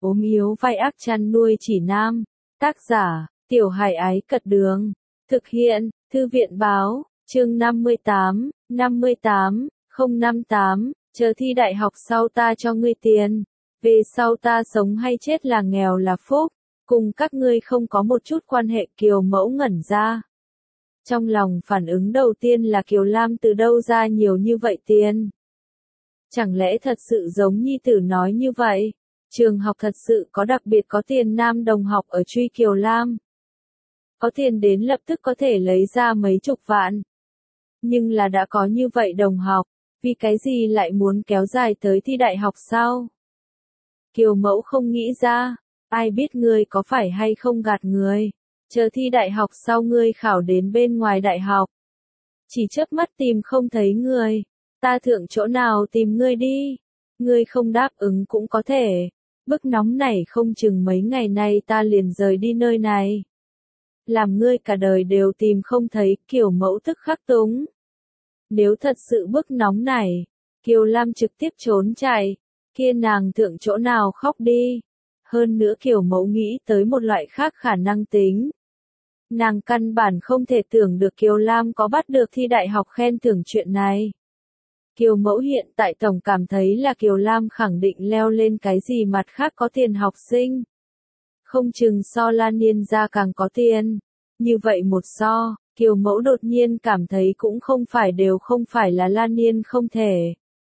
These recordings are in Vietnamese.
ốm yếu vai ác chăn nuôi chỉ nam. Tác giả, Tiểu Hải Ái Cật Đường. Thực hiện, Thư viện Báo, chương 58, 058, chờ thi đại học sau ta cho ngươi tiền. Về sau ta sống hay chết là nghèo là phúc, cùng các ngươi không có một chút quan hệ. Kiều Mẫu ngẩn ra. Trong lòng phản ứng đầu tiên là Kiều Lam từ đâu ra nhiều như vậy tiền? Chẳng lẽ thật sự giống nhi tử nói như vậy? Trường học thật sự có đặc biệt có tiền nam đồng học ở truy Kiều Lam. Có tiền đến lập tức có thể lấy ra mấy chục vạn. Nhưng là đã có như vậy đồng học, vì cái gì lại muốn kéo dài tới thi đại học sau? Kiều Mẫu không nghĩ ra, ai biết ngươi có phải hay không gạt người. Chờ thi đại học sau ngươi khảo đến bên ngoài đại học. Chỉ chớp mắt tìm không thấy người. Ta thượng chỗ nào tìm ngươi đi. Ngươi không đáp ứng cũng có thể. Bức nóng này không chừng mấy ngày nay ta liền rời đi nơi này. Làm ngươi cả đời đều tìm không thấy. Kiều Mẫu tức khắc túng. Nếu thật sự bức nóng này, Kiều Lam trực tiếp trốn chạy. Kia nàng thượng chỗ nào khóc đi. Hơn nữa Kiều Mẫu nghĩ tới một loại khác khả năng tính. Nàng căn bản không thể tưởng được Kiều Lam có bắt được thi đại học khen thưởng chuyện này. Kiều Mẫu hiện tại tổng cảm thấy là Kiều Lam khẳng định leo lên cái gì mặt khác có tiền học sinh. Không chừng so Lan Niên ra càng có tiền. Như vậy một so, Kiều Mẫu đột nhiên cảm thấy cũng không phải là Lan Niên không thể.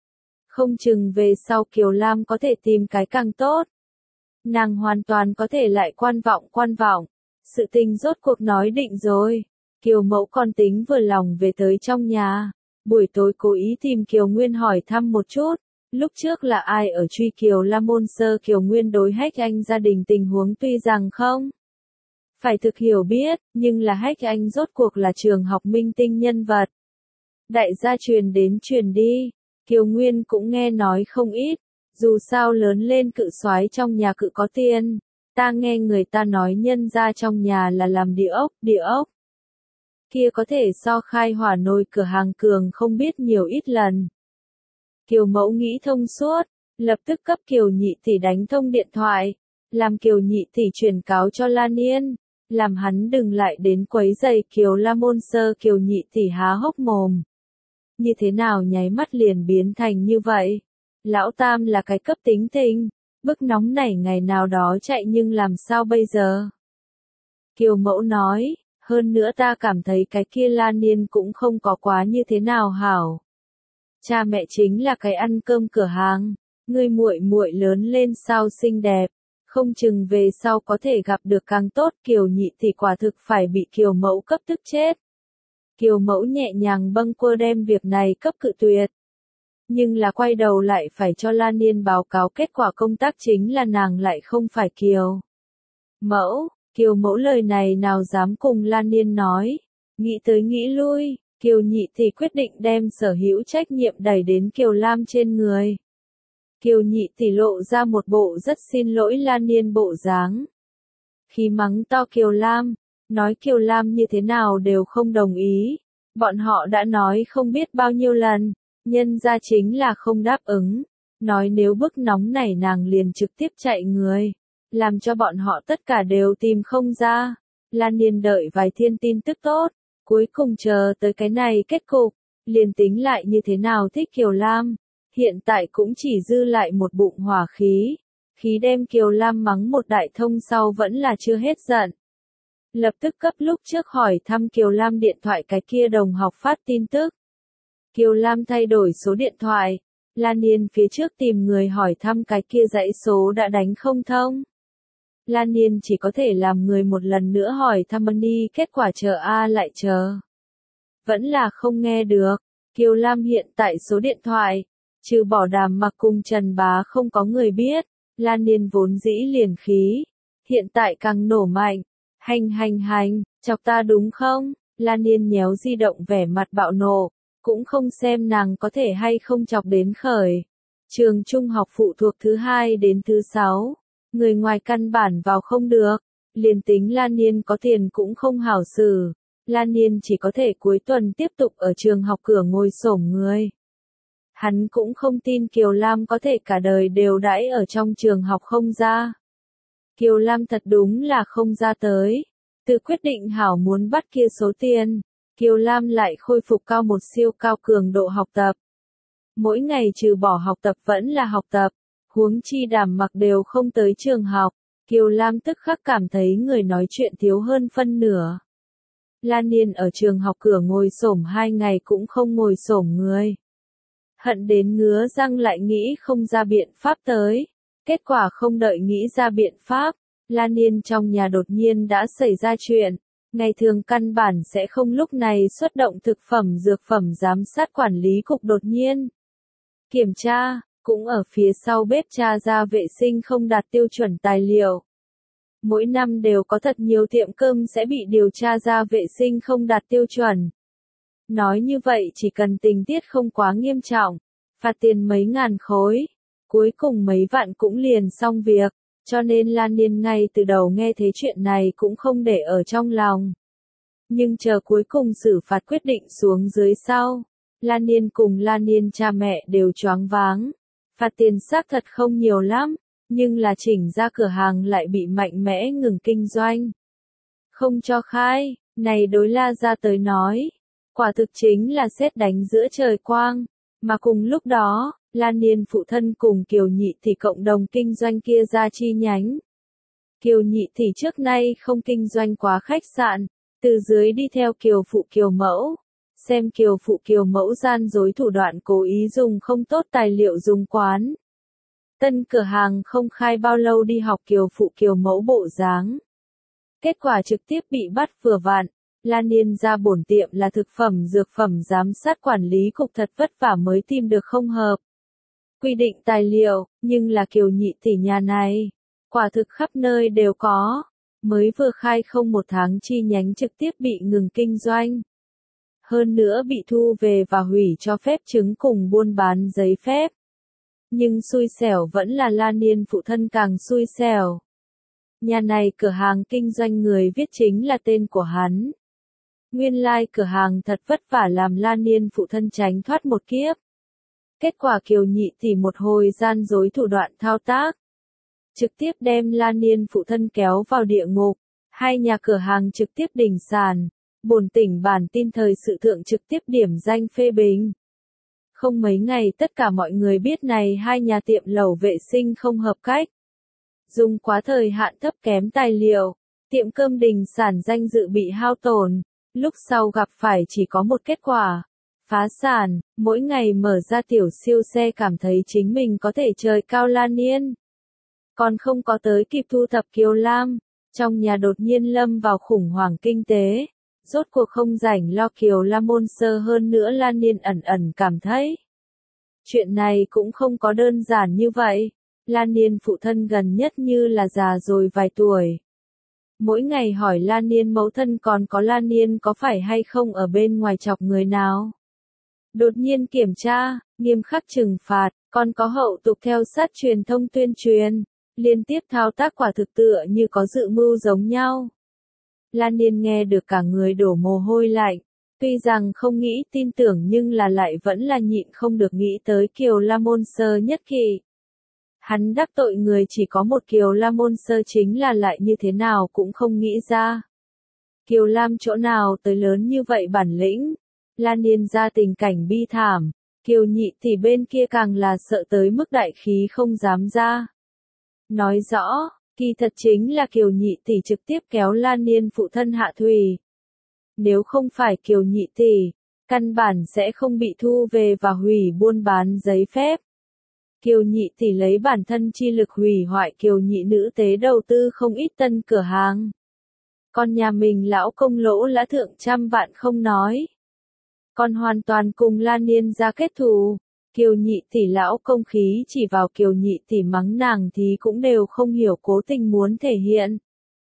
Không chừng về sau Kiều Lam có thể tìm cái càng tốt. Nàng hoàn toàn có thể lại quan vọng. Sự tình rốt cuộc nói định rồi. Kiều Mẫu còn tính vừa lòng về tới trong nhà. Buổi tối cố ý tìm Kiều Nguyên hỏi thăm một chút. Lúc trước là ai ở truy Kiều Lam môn sơ. Kiều Nguyên đối Hách Anh gia đình tình huống tuy rằng không phải thực hiểu biết, nhưng là Hách Anh rốt cuộc là trường học minh tinh nhân vật. Đại gia truyền đến truyền đi. Kiều Nguyên cũng nghe nói không ít. Dù sao lớn lên cự soái trong nhà cự có tiền. Ta nghe người ta nói nhân ra trong nhà là làm địa ốc. Kia có thể so khai hỏa nồi cửa hàng cường không biết nhiều ít lần. Kiều Mẫu nghĩ thông suốt, lập tức cấp Kiều Nhị tỷ đánh thông điện thoại, làm Kiều Nhị tỷ truyền cáo cho Lan Niên, làm hắn đừng lại đến quấy rầy Kiều Lam môn sơ. Kiều Nhị tỷ há hốc mồm. Như thế nào nháy mắt liền biến thành như vậy? Lão Tam là cái cấp tính tình. Bức nóng này ngày nào đó chạy nhưng làm sao bây giờ? Kiều Mẫu nói, hơn nữa ta cảm thấy cái kia Lan Niên cũng không có quá như thế nào hảo. Cha mẹ chính là cái ăn cơm cửa hàng, ngươi muội muội lớn lên sao xinh đẹp, không chừng về sau có thể gặp được càng tốt. Kiều Nhị thì quả thực phải bị Kiều Mẫu cấp tức chết. Kiều Mẫu nhẹ nhàng bâng quơ đem việc này cấp cự tuyệt. Nhưng là quay đầu lại phải cho Lan Niên báo cáo kết quả công tác chính là nàng lại không phải Kiều Mẫu. Kiều Mẫu lời này nào dám cùng Lan Niên nói. Nghĩ tới nghĩ lui, Kiều Nhị thì quyết định đem sở hữu trách nhiệm đẩy đến Kiều Lam trên người. Kiều Nhị thì lộ ra một bộ rất xin lỗi Lan Niên bộ dáng. Khi mắng to Kiều Lam, nói Kiều Lam như thế nào đều không đồng ý. Bọn họ đã nói không biết bao nhiêu lần. Nhân ra chính là không đáp ứng. Nói nếu bức nóng này nàng liền trực tiếp chạy người. Làm cho bọn họ tất cả đều tìm không ra. Lan Niên đợi vài thiên tin tức tốt. Cuối cùng chờ tới cái này kết cục. Liền tính lại như thế nào thích Kiều Lam. Hiện tại cũng chỉ dư lại một bụng hỏa khí. Khí đem Kiều Lam mắng một đại thông sau vẫn là chưa hết giận. Lập tức cấp lúc trước hỏi thăm Kiều Lam điện thoại cái kia đồng học phát tin tức. Kiều Lam thay đổi số điện thoại. Lan Niên phía trước tìm người hỏi thăm cái kia dãy số đã đánh không thông. Lan Niên chỉ có thể làm người một lần nữa hỏi thăm Money, kết quả chờ lại chờ. Vẫn là không nghe được. Kiều Lam hiện tại số điện thoại, trừ bỏ Đàm Mặc cùng Trần Bá không có người biết. Lan Niên vốn dĩ liền khí. Hiện tại càng nổ mạnh. Hành, chọc ta đúng không? Lan Niên nhéo di động vẻ mặt bạo nộ. Cũng không xem nàng có thể hay không chọc đến khởi. Trường trung học phụ thuộc thứ 2 đến thứ 6. Người ngoài căn bản vào không được. Liền tính Lan Niên có tiền cũng không hảo xử. Lan Niên chỉ có thể cuối tuần tiếp tục ở trường học cửa ngồi xổm người. Hắn cũng không tin Kiều Lam có thể cả đời đều đãi ở trong trường học không ra. Kiều Lam thật đúng là không ra tới. Từ quyết định hảo muốn bắt kia số tiền, Kiều Lam lại khôi phục cao một siêu cao cường độ học tập. Mỗi ngày trừ bỏ học tập vẫn là học tập, huống chi Đàm Mặc đều không tới trường học, Kiều Lam tức khắc cảm thấy người nói chuyện thiếu hơn phân nửa. Lan Niên ở trường học cửa ngồi xổm 2 ngày cũng không ngồi xổm người. Hận đến ngứa răng lại nghĩ không ra biện pháp tới. Kết quả không đợi nghĩ ra biện pháp, Lan Niên trong nhà đột nhiên đã xảy ra chuyện. Ngày thường căn bản sẽ không lúc này xuất động thực phẩm dược phẩm giám sát quản lý cục đột nhiên. Kiểm tra, cũng ở phía sau bếp tra ra vệ sinh không đạt tiêu chuẩn tài liệu. Mỗi năm đều có thật nhiều tiệm cơm sẽ bị điều tra ra vệ sinh không đạt tiêu chuẩn. Nói như vậy chỉ cần tình tiết không quá nghiêm trọng, phạt tiền mấy ngàn khối, cuối cùng mấy vạn cũng liền xong việc, cho nên Lan Niên ngay từ đầu nghe thấy chuyện này cũng không để ở trong lòng. Nhưng chờ cuối cùng xử phạt quyết định xuống dưới sau, Lan Niên cùng Lan Niên cha mẹ đều choáng váng. Phạt tiền xác thật không nhiều lắm, nhưng là chỉnh ra cửa hàng lại bị mạnh mẽ ngừng kinh doanh. Không cho khai, này đối La Gia tới nói, quả thực chính là sét đánh giữa trời quang, mà cùng lúc đó, Lan Niên phụ thân cùng Kiều Nhị Thị cộng đồng kinh doanh kia ra chi nhánh. Kiều Nhị Thị trước nay không kinh doanh quá khách sạn, từ dưới đi theo Kiều Phụ Kiều Mẫu, xem Kiều Phụ Kiều Mẫu gian dối thủ đoạn cố ý dùng không tốt tài liệu dùng quán. Tân cửa hàng không khai bao lâu đi học Kiều Phụ Kiều Mẫu bộ dáng. Kết quả trực tiếp bị bắt vừa vặn, Lan Niên ra bổn tiệm là thực phẩm dược phẩm giám sát quản lý cục thật vất vả mới tìm được không hợp quy định tài liệu, nhưng là Kiều Nhị Tỷ nhà này, quả thực khắp nơi đều có, mới vừa khai không một tháng chi nhánh trực tiếp bị ngừng kinh doanh. Hơn nữa bị thu về và hủy cho phép chứng cùng buôn bán giấy phép. Nhưng xui xẻo vẫn là Lan Niên phụ thân càng xui xẻo. Nhà này cửa hàng kinh doanh người viết chính là tên của hắn. Nguyên lai cửa hàng thật vất vả làm Lan Niên phụ thân tránh thoát một kiếp. Kết quả Kiều Nhị Tỷ một hồi gian dối thủ đoạn thao tác. Trực tiếp đem Lan Niên phụ thân kéo vào địa ngục. Hai nhà cửa hàng trực tiếp đình sàn. Bổn tỉnh bản tin thời sự thượng trực tiếp điểm danh phê bình. Không mấy ngày tất cả mọi người biết này hai nhà tiệm lẩu vệ sinh không hợp cách. Dùng quá thời hạn thấp kém tài liệu, tiệm cơm đình sản danh dự bị hao tổn, lúc sau gặp phải chỉ có một kết quả. Phá sản, mỗi ngày mở ra tiểu siêu xe cảm thấy chính mình có thể trời cao Lan Niên. Còn không có tới kịp thu thập Kiều Lam, trong nhà đột nhiên lâm vào khủng hoảng kinh tế. Rốt cuộc không rảnh lo Kiều Lam môn sơ hơn nữa Lan Niên ẩn ẩn cảm thấy. Chuyện này cũng không có đơn giản như vậy. Lan Niên phụ thân gần nhất như là già rồi vài tuổi. Mỗi ngày hỏi Lan Niên mẫu thân còn có Lan Niên có phải hay không ở bên ngoài chọc người nào. Đột nhiên kiểm tra, nghiêm khắc trừng phạt, còn có hậu tục theo sát truyền thông tuyên truyền, liên tiếp thao tác quả thực tựa như có dự mưu giống nhau. Lan Niên nghe được cả người đổ mồ hôi lạnh, tuy rằng không nghĩ tin tưởng nhưng là lại vẫn là nhịn không được nghĩ tới Kiều La Môn Sơ nhất kỵ. Hắn đắc tội người chỉ có một Kiều La Môn Sơ chính là lại như thế nào cũng không nghĩ ra. Kiều Lam chỗ nào tới lớn như vậy bản lĩnh. Lan Niên ra tình cảnh bi thảm, Kiều Nhị thì bên kia càng là sợ tới mức đại khí không dám ra. Nói rõ, kỳ thật chính là Kiều Nhị tỷ trực tiếp kéo Lan Niên phụ thân hạ thủy. Nếu không phải Kiều Nhị tỷ, căn bản sẽ không bị thu về và hủy buôn bán giấy phép. Kiều Nhị tỷ lấy bản thân chi lực hủy hoại Kiều Nhị nữ tế đầu tư không ít tân cửa hàng. Còn nhà mình lão công lỗ lã thượng trăm vạn không nói. Còn hoàn toàn cùng Lan Niên ra kết thù. Kiều Nhị tỷ lão công khí chỉ vào Kiều Nhị tỷ mắng nàng thì cũng đều không hiểu cố tình muốn thể hiện.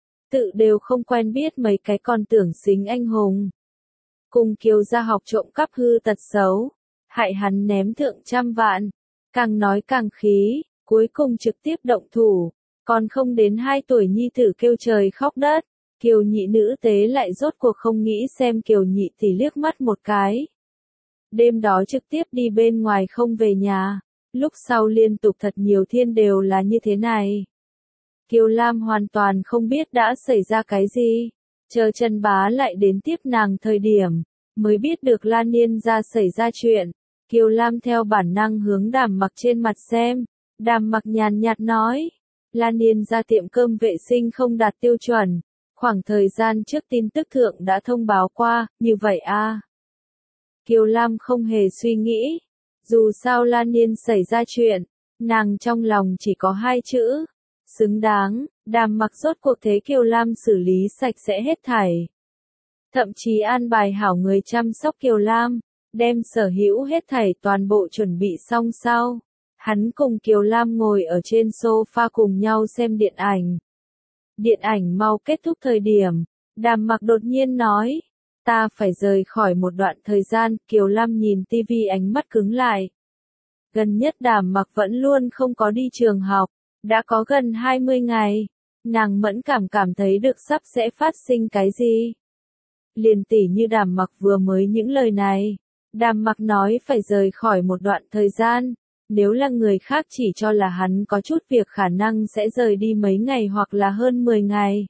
Tự đều không quen biết mấy cái còn tưởng xính anh hùng. Cùng Kiều gia học trộm cắp hư tật xấu. Hại hắn ném thượng trăm vạn. Càng nói càng khí, cuối cùng trực tiếp động thủ. Còn không đến 2 tuổi nhi tử kêu trời khóc đất. Kiều Nhị nữ tế lại rốt cuộc không nghĩ xem Kiều Nhị tỷ liếc mắt một cái. Đêm đó trực tiếp đi bên ngoài không về nhà. Lúc sau liên tục thật nhiều thiên đều là như thế này. Kiều Lam hoàn toàn không biết đã xảy ra cái gì. Chờ Trần Bá lại đến tiếp nàng thời điểm, mới biết được Lan Niên gia xảy ra chuyện. Kiều Lam theo bản năng hướng Đàm Mặc trên mặt xem. Đàm Mặc nhàn nhạt nói, Lan Niên gia tiệm cơm vệ sinh không đạt tiêu chuẩn. Khoảng thời gian trước tin tức thượng đã thông báo qua, như vậy à. Kiều Lam không hề suy nghĩ. Dù sao Lan Niên xảy ra chuyện, nàng trong lòng chỉ có hai chữ. Xứng đáng. Đàm Mặc rốt cuộc thế Kiều Lam xử lý sạch sẽ hết thảy. Thậm chí an bài hảo người chăm sóc Kiều Lam, đem sở hữu hết thảy toàn bộ chuẩn bị xong sau. Hắn cùng Kiều Lam ngồi ở trên sofa cùng nhau xem điện ảnh. Điện ảnh mau kết thúc thời điểm, Đàm Mặc đột nhiên nói, ta phải rời khỏi một đoạn thời gian. Kiều Lam nhìn tivi ánh mắt cứng lại. Gần nhất Đàm Mặc vẫn luôn không có đi trường học, đã có gần 20 ngày, nàng mẫn cảm thấy được sắp sẽ phát sinh cái gì. Liền tỉ như Đàm Mặc vừa mới những lời này, Đàm Mặc nói phải rời khỏi một đoạn thời gian, nếu là người khác chỉ cho là hắn có chút việc khả năng sẽ rời đi mấy ngày hoặc là hơn 10 ngày.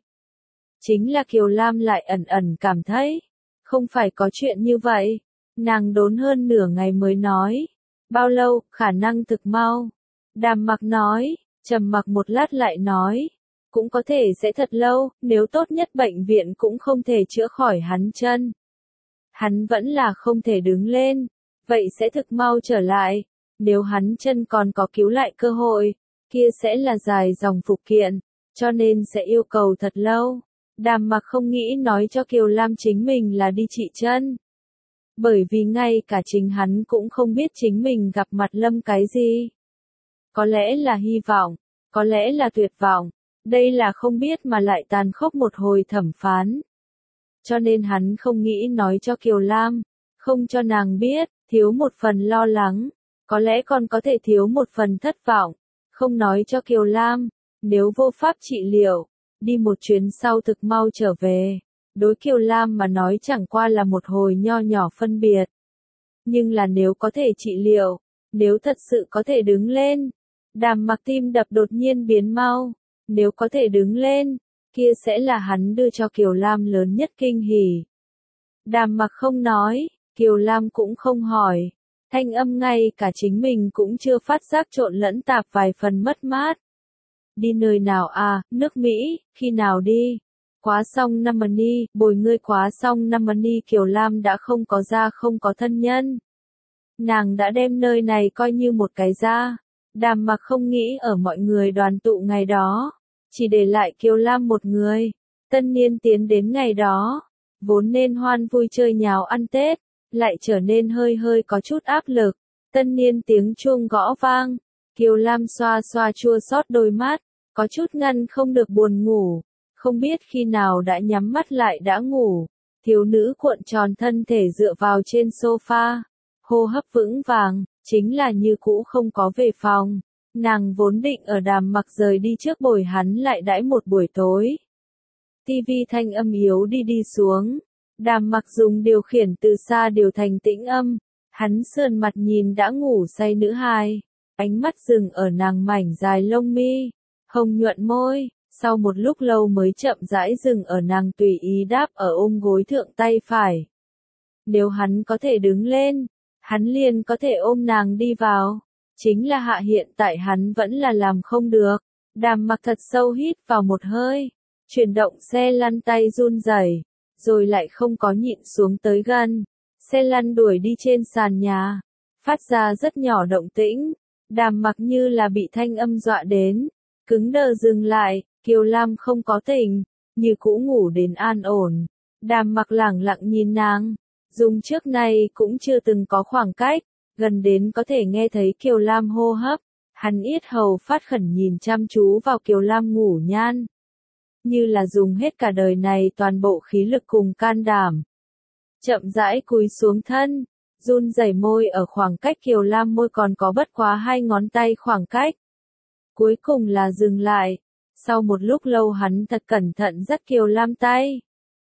Chính là Kiều Lam lại ẩn ẩn cảm thấy, không phải có chuyện như vậy, nàng đốn hơn nửa ngày mới nói, bao lâu, khả năng thực mau. Đàm Mặc nói, trầm mặc một lát lại nói, cũng có thể sẽ thật lâu, nếu tốt nhất bệnh viện cũng không thể chữa khỏi hắn chân. Hắn vẫn là không thể đứng lên, vậy sẽ thực mau trở lại, nếu hắn chân còn có cứu lại cơ hội, kia sẽ là dài dòng phục kiện, cho nên sẽ yêu cầu thật lâu. Đàm Mặc không nghĩ nói cho Kiều Lam chính mình là đi trị chân. Bởi vì ngay cả chính hắn cũng không biết chính mình gặp mặt Lâm cái gì. Có lẽ là hy vọng, có lẽ là tuyệt vọng, đây là không biết mà lại tàn khốc một hồi thẩm phán. Cho nên hắn không nghĩ nói cho Kiều Lam, không cho nàng biết, thiếu một phần lo lắng, có lẽ còn có thể thiếu một phần thất vọng, không nói cho Kiều Lam, nếu vô pháp trị liệu, đi một chuyến sau thực mau trở về. Đối Kiều Lam mà nói chẳng qua là một hồi nho nhỏ phân biệt. Nhưng là nếu có thể trị liệu, nếu thật sự có thể đứng lên, Đàm Mặc tim đập đột nhiên biến mau, nếu có thể đứng lên, kia sẽ là hắn đưa cho Kiều Lam lớn nhất kinh hỉ. Đàm Mặc không nói, Kiều Lam cũng không hỏi, thanh âm ngay cả chính mình cũng chưa phát giác trộn lẫn tạp vài phần mất mát. Đi nơi nào à, nước Mỹ, khi nào đi? Quá xong năm money, bồi ngươi quá xong năm money. Kiều Lam đã không có gia không có thân nhân. Nàng đã đem nơi này coi như một cái gia. Đàm Mặc không nghĩ ở mọi người đoàn tụ ngày đó, chỉ để lại Kiều Lam một người. Tân niên tiến đến ngày đó, vốn nên hoan vui chơi nháo ăn Tết, lại trở nên hơi có chút áp lực. Tân niên tiếng chuông gõ vang, Kiều Lam xoa xoa chua xót đôi mắt, có chút ngăn không được buồn ngủ, không biết khi nào đã nhắm mắt lại đã ngủ. Thiếu nữ cuộn tròn thân thể dựa vào trên sofa, hô hấp vững vàng, chính là như cũ không có về phòng. Nàng vốn định ở Đàm Mặc rời đi trước bồi hắn lại đãi một buổi tối. Tivi thanh âm yếu đi xuống. Đàm Mặc dùng điều khiển từ xa điều thành tĩnh âm. Hắn sườn mặt nhìn đã ngủ say nữ hài. Ánh mắt dừng ở nàng mảnh dài lông mi, hồng nhuận môi. Sau một lúc lâu mới chậm rãi dừng ở nàng tùy ý đáp ở ôm gối thượng tay phải. Nếu hắn có thể đứng lên, hắn liền có thể ôm nàng đi vào. Chính là hạ hiện tại hắn vẫn là làm không được. Đàm Mặc thật sâu hít vào một hơi, chuyển động xe lăn tay run rẩy, rồi lại không có nhịn xuống tới gần. Xe lăn đuổi đi trên sàn nhà, phát ra rất nhỏ động tĩnh. Đàm Mặc như là bị thanh âm dọa đến, cứng đờ dừng lại. Kiều Lam không có tỉnh, như cũ ngủ đến an ổn. Đàm Mặc lẳng lặng nhìn nàng, dùng trước nay cũng chưa từng có khoảng cách, gần đến có thể nghe thấy Kiều Lam hô hấp. Hắn yết hầu phát khẩn nhìn chăm chú vào Kiều Lam ngủ nhan, như là dùng hết cả đời này toàn bộ khí lực cùng can đảm. Chậm rãi cúi xuống thân, run rẩy môi ở khoảng cách Kiều Lam môi còn có bất quá 2 ngón tay khoảng cách. Cuối cùng là dừng lại. Sau một lúc lâu hắn thật cẩn thận dắt Kiều Lam tay.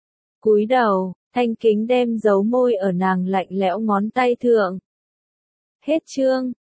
Cúi đầu, thanh kính đem dấu môi ở nàng lạnh lẽo ngón tay thượng. Hết chương.